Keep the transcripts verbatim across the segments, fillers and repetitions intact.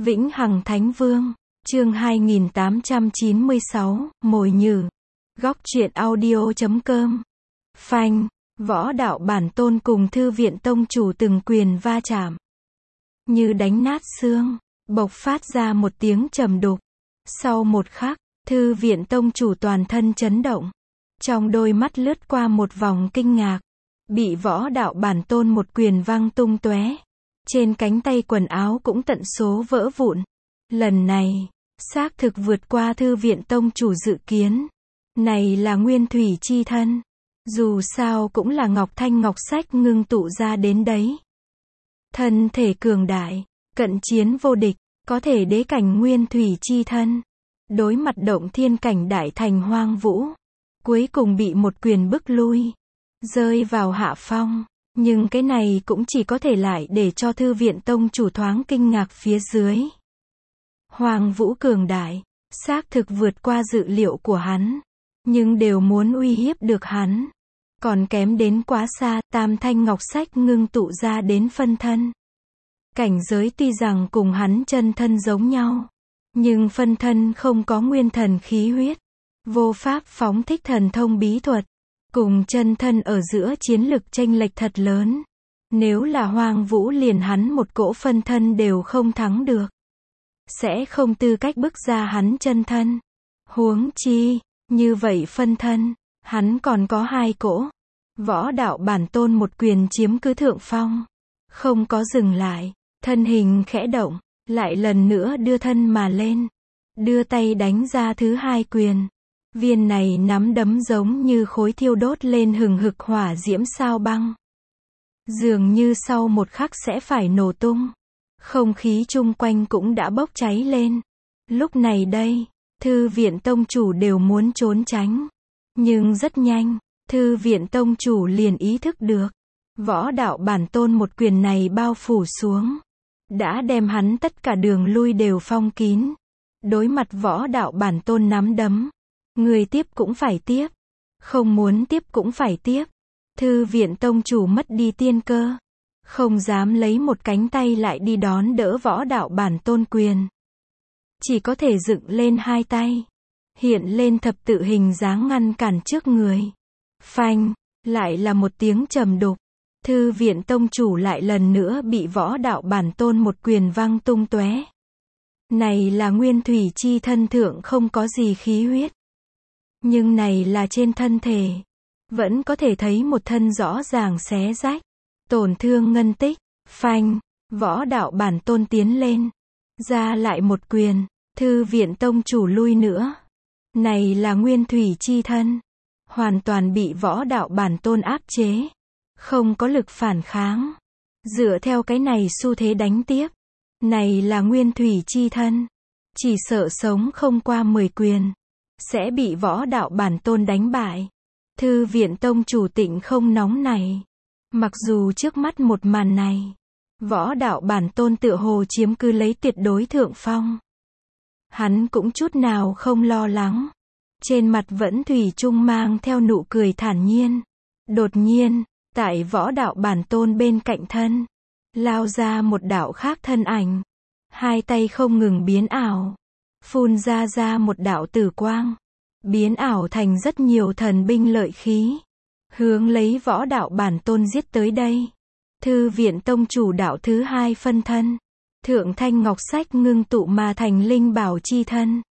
Vĩnh Hằng Thánh Vương, chương hai nghìn tám trăm chín mươi sáu, Mồi Nhử. Góc truyện audio chấm com. Phanh, võ đạo bản tôn cùng thư viện tông chủ từng quyền va chạm. Như đánh nát xương, bộc phát ra một tiếng trầm đục. Sau một khắc, thư viện tông chủ toàn thân chấn động. Trong đôi mắt lướt qua một vòng kinh ngạc. Bị võ đạo bản tôn một quyền văng tung tóe. Trên cánh tay quần áo cũng tận số vỡ vụn. Lần này, xác thực vượt qua thư viện tông chủ dự kiến. Này là nguyên thủy chi thân. Dù sao cũng là ngọc thanh ngọc sách ngưng tụ ra đến đấy. Thân thể cường đại, cận chiến vô địch, có thể đế cảnh nguyên thủy chi thân. Đối mặt động thiên cảnh đại thành hoang vũ. Cuối cùng bị một quyền bức lui. Rơi vào hạ phong. Nhưng cái này cũng chỉ có thể lại để cho thư viện tông chủ thoáng kinh ngạc phía dưới. Hoàng vũ cường đại, xác thực vượt qua dự liệu của hắn. Nhưng đều muốn uy hiếp được hắn. Còn kém đến quá xa, tam thanh ngọc sách ngưng tụ ra đến phân thân. Cảnh giới tuy rằng cùng hắn chân thân giống nhau. Nhưng phân thân không có nguyên thần khí huyết. Vô pháp phóng thích thần thông bí thuật. Cùng chân thân ở giữa chiến lực chênh lệch thật lớn. Nếu là Hoang Vũ liền hắn một cỗ phân thân đều không thắng được. Sẽ không tư cách bức ra hắn chân thân. Huống chi, như vậy phân thân, hắn còn có hai cỗ. Võ đạo bản tôn một quyền chiếm cứ thượng phong. Không có dừng lại, thân hình khẽ động, lại lần nữa đưa thân mà lên. Đưa tay đánh ra thứ hai quyền. Viên này nắm đấm giống như khối thiêu đốt lên hừng hực hỏa diễm sao băng. Dường như sau một khắc sẽ phải nổ tung. Không khí chung quanh cũng đã bốc cháy lên. Lúc này đây, thư viện tông chủ đều muốn trốn tránh. Nhưng rất nhanh, thư viện tông chủ liền ý thức được. Võ đạo bản tôn một quyền này bao phủ xuống. Đã đem hắn tất cả đường lui đều phong kín. Đối mặt võ đạo bản tôn nắm đấm. Người tiếp cũng phải tiếp. Không muốn tiếp cũng phải tiếp. Thư viện tông chủ mất đi tiên cơ. Không dám lấy một cánh tay lại đi đón đỡ võ đạo bản tôn quyền. Chỉ có thể dựng lên hai tay. Hiện lên thập tự hình dáng ngăn cản trước người. Phanh, lại là một tiếng trầm đục. Thư viện tông chủ lại lần nữa bị võ đạo bản tôn một quyền văng tung tóe. Này là nguyên thủy chi thân thượng không có gì khí huyết. Nhưng này là trên thân thể. Vẫn có thể thấy một thân rõ ràng xé rách. Tổn thương ngân tích. Phanh. Võ đạo bản tôn tiến lên. Ra lại một quyền. Thư viện tông chủ lui nữa. Này là nguyên thủy chi thân. Hoàn toàn bị võ đạo bản tôn áp chế. Không có lực phản kháng. Dựa theo cái này xu thế đánh tiếp. Này là nguyên thủy chi thân. Chỉ sợ sống không qua mười quyền. Sẽ bị võ đạo bản tôn đánh bại. Thư viện tông chủ tịnh không nóng này. Mặc dù trước mắt một màn này. Võ đạo bản tôn tựa hồ chiếm cứ lấy tuyệt đối thượng phong. Hắn cũng chút nào không lo lắng. Trên mặt vẫn thủy chung mang theo nụ cười thản nhiên. Đột nhiên, tại võ đạo bản tôn bên cạnh thân. Lao ra một đạo khác thân ảnh. Hai tay không ngừng biến ảo. Phun ra ra một đạo tử quang. Biến ảo thành rất nhiều thần binh lợi khí. Hướng lấy võ đạo bản tôn giết tới đây. Thư viện tông chủ đạo thứ hai phân thân. Thượng thanh ngọc sách ngưng tụ mà thành linh bảo chi thân.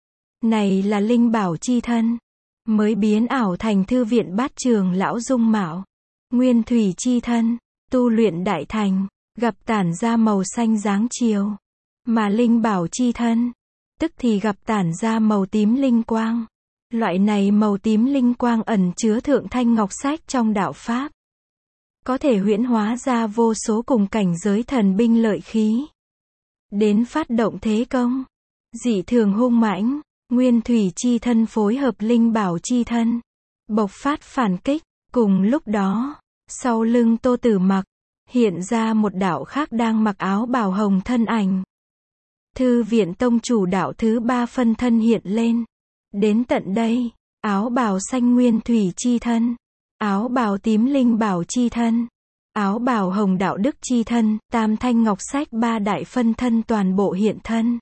Này là linh bảo chi thân. Mới biến ảo thành thư viện bát trường lão dung mạo. Nguyên thủy chi thân. Tu luyện đại thành. Gặp tản ra màu xanh dáng chiều. Mà linh bảo chi thân. Tức thì gặp tản ra màu tím linh quang. Loại này màu tím linh quang ẩn chứa thượng thanh ngọc sách trong đạo pháp. Có thể huyễn hóa ra vô số cùng cảnh giới thần binh lợi khí. Đến phát động thế công. Dị thường hung mãnh. Nguyên thủy chi thân phối hợp linh bảo chi thân. Bộc phát phản kích. Cùng lúc đó, sau lưng Tô Tử Mặc. Hiện ra một đạo khác đang mặc áo bào hồng thân ảnh. Thư viện tông chủ đạo thứ ba phân thân hiện lên. Đến tận đây, áo bào xanh nguyên thủy chi thân. Áo bào tím linh bảo chi thân. Áo bào hồng đạo đức chi thân, tam thanh ngọc sách ba đại phân thân toàn bộ hiện thân.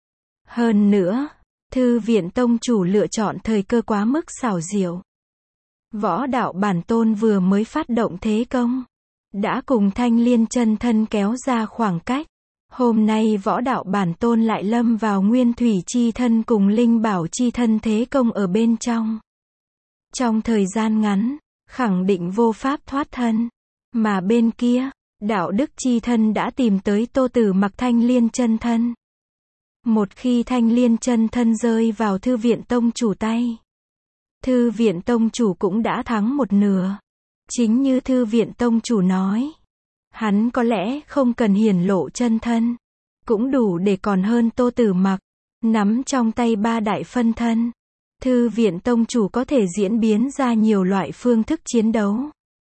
Hơn nữa, Thư viện tông chủ lựa chọn thời cơ quá mức xảo diệu. Võ đạo bản tôn vừa mới phát động thế công, đã cùng Thanh Liên chân thân kéo ra khoảng cách. Hôm nay võ đạo bản tôn lại lâm vào nguyên thủy chi thân cùng linh bảo chi thân thế công ở bên trong. Trong thời gian ngắn, khẳng định vô pháp thoát thân. Mà bên kia, đạo đức chi thân đã tìm tới Tô Tử Mặc Thanh Liên chân thân. Một khi Thanh Liên chân thân rơi vào Thư viện tông chủ tay, Thư viện tông chủ cũng đã thắng một nửa. Chính như Thư viện tông chủ nói, hắn có lẽ không cần hiển lộ chân thân, cũng đủ để còn hơn Tô Tử Mặc, nắm trong tay ba đại phân thân. Thư viện tông chủ có thể diễn biến ra nhiều loại phương thức chiến đấu,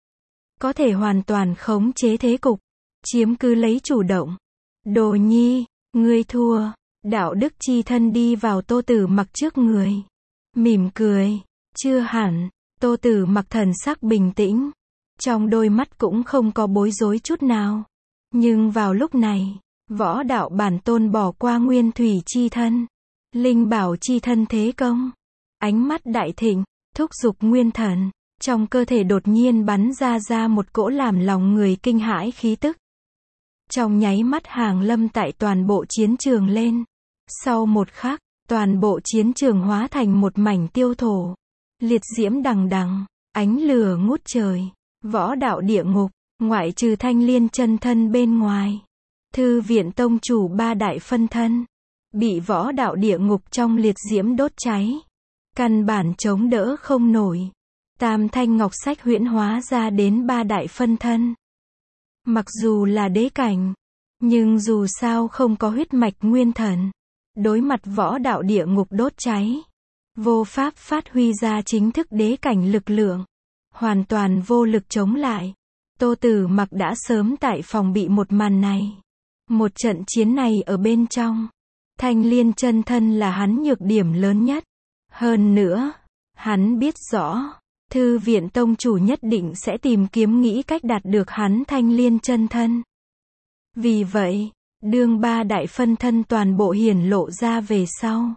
có thể hoàn toàn khống chế thế cục, chiếm cứ lấy chủ động. Đồ nhi, ngươi thua. Đạo đức chi thân đi vào Tô Tử Mặc trước người, mỉm cười. Chưa hẳn. Tô Tử Mặc thần sắc bình tĩnh, trong đôi mắt cũng không có bối rối chút nào. Nhưng vào lúc này, võ đạo bản tôn bỏ qua nguyên thủy chi thân, linh bảo chi thân thế công, ánh mắt đại thịnh, thúc giục nguyên thần, trong cơ thể đột nhiên bắn ra ra một cỗ làm lòng người kinh hãi khí tức. Trong nháy mắt hàng lâm tại toàn bộ chiến trường lên. Sau một khắc, toàn bộ chiến trường hóa thành một mảnh tiêu thổ. Liệt diễm đằng đằng, ánh lửa ngút trời. Võ đạo địa ngục, ngoại trừ Thanh Liên chân thân bên ngoài, Thư viện tông chủ ba đại phân thân, bị võ đạo địa ngục trong liệt diễm đốt cháy. Căn bản chống đỡ không nổi. Tam thanh ngọc sách huyễn hóa ra đến ba đại phân thân. Mặc dù là đế cảnh, nhưng dù sao không có huyết mạch nguyên thần. Đối mặt võ đạo địa ngục đốt cháy, vô pháp phát huy ra chính thức đế cảnh lực lượng, hoàn toàn vô lực chống lại. Tô Tử Mặc đã sớm tại phòng bị một màn này. Một trận chiến này ở bên trong, Thanh Liên chân thân là hắn nhược điểm lớn nhất. Hơn nữa, hắn biết rõ, Thư viện tông chủ nhất định sẽ tìm kiếm nghĩ cách đạt được hắn Thanh Liên chân thân. Vì vậy, đương ba đại phân thân toàn bộ hiển lộ ra về sau,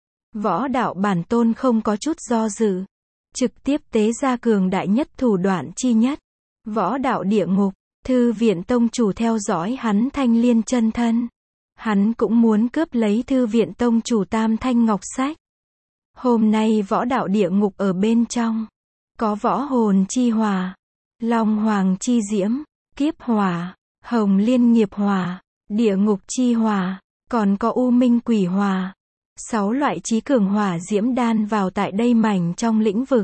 võ đạo bản tôn không có chút do dự, trực tiếp tế ra cường đại nhất thủ đoạn chi nhất, võ đạo địa ngục. Thư viện tông chủ theo dõi hắn Thanh Liên chân thân, hắn cũng muốn cướp lấy Thư viện tông chủ tam thanh ngọc sách. Hôm nay võ đạo địa ngục ở bên trong, có võ hồn chi hỏa, long hoàng chi diễm, kiếp hỏa, hồng liên nghiệp hỏa, địa ngục chi hỏa, còn có u minh quỷ hỏa. Sáu loại chí cường hỏa diễm đan vào tại đây mảnh trong lĩnh vực,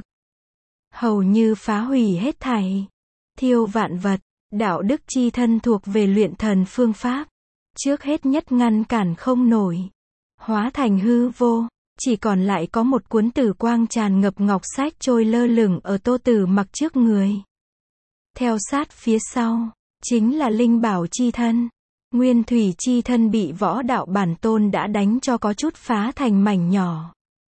hầu như phá hủy hết thảy, thiêu vạn vật. Đạo đức chi thân thuộc về luyện thần phương pháp, trước hết nhất ngăn cản không nổi, hóa thành hư vô, chỉ còn lại có một cuốn tử quang tràn ngập ngọc sách trôi lơ lửng ở Tô Tử Mặc trước người. Theo sát phía sau, chính là linh bảo chi thân. Nguyên thủy chi thân bị võ đạo bản tôn đã đánh cho có chút phá thành mảnh nhỏ.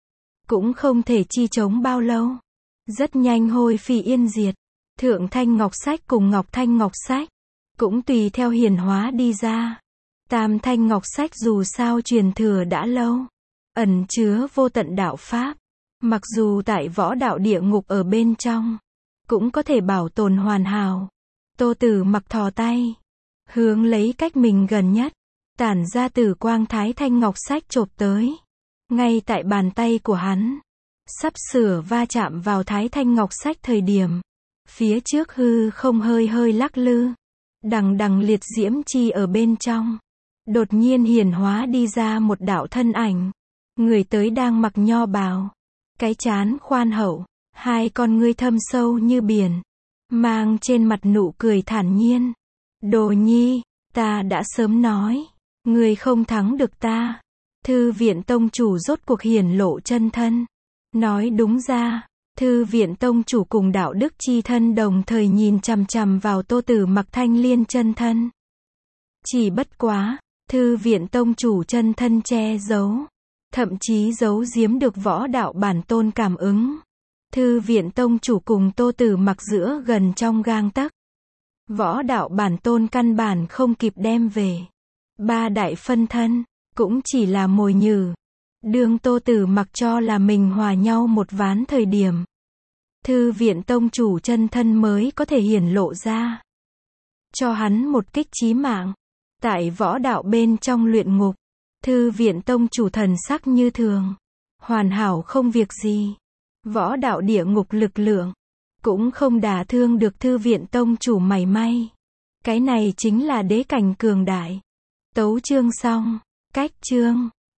Cũng không thể chi chống bao lâu. Rất nhanh hôi phi yên diệt. Thượng thanh ngọc sách cùng ngọc thanh ngọc sách, cũng tùy theo hiển hóa đi ra. Tam thanh ngọc sách dù sao truyền thừa đã lâu, ẩn chứa vô tận đạo pháp. Mặc dù tại võ đạo địa ngục ở bên trong, cũng có thể bảo tồn hoàn hảo. Tô Tử Mặc thò tay, hướng lấy cách mình gần nhất, tản ra tử quang thái thanh ngọc sách chộp tới. Ngay tại bàn tay của hắn, sắp sửa va chạm vào thái thanh ngọc sách thời điểm, phía trước hư không hơi hơi lắc lư, đằng đằng liệt diễm chi ở bên trong, đột nhiên hiển hóa đi ra một đạo thân ảnh. Người tới đang mặc nho bào, cái trán khoan hậu, hai con ngươi thâm sâu như biển, mang trên mặt nụ cười thản nhiên. Đồ nhi, ta đã sớm nói, ngươi không thắng được ta. Thư viện tông chủ rốt cuộc hiển lộ chân thân. Nói đúng ra, Thư viện tông chủ cùng đạo đức chi thân đồng thời nhìn chằm chằm vào Tô Tử Mặc Thanh Liên chân thân. Chỉ bất quá, Thư viện tông chủ chân thân che giấu, thậm chí giấu giếm được võ đạo bản tôn cảm ứng. Thư viện tông chủ cùng Tô Tử Mặc giữa gần trong gang tấc. Võ đạo bản tôn căn bản không kịp đem về. Ba đại phân thân, cũng chỉ là mồi nhử. Đương Tô Tử mặc cho là mình hòa nhau một ván thời điểm. Thư viện tông chủ chân thân mới có thể hiển lộ ra. Cho hắn một kích chí mạng. Tại võ đạo bên trong luyện ngục, thư viện tông chủ thần sắc như thường. Hoàn hảo không việc gì. Võ đạo địa ngục lực lượng, cũng không đả thương được thư viện tông chủ mảy may. Cái này chính là đế cảnh cường đại. Tấu chương xong. Cách chương.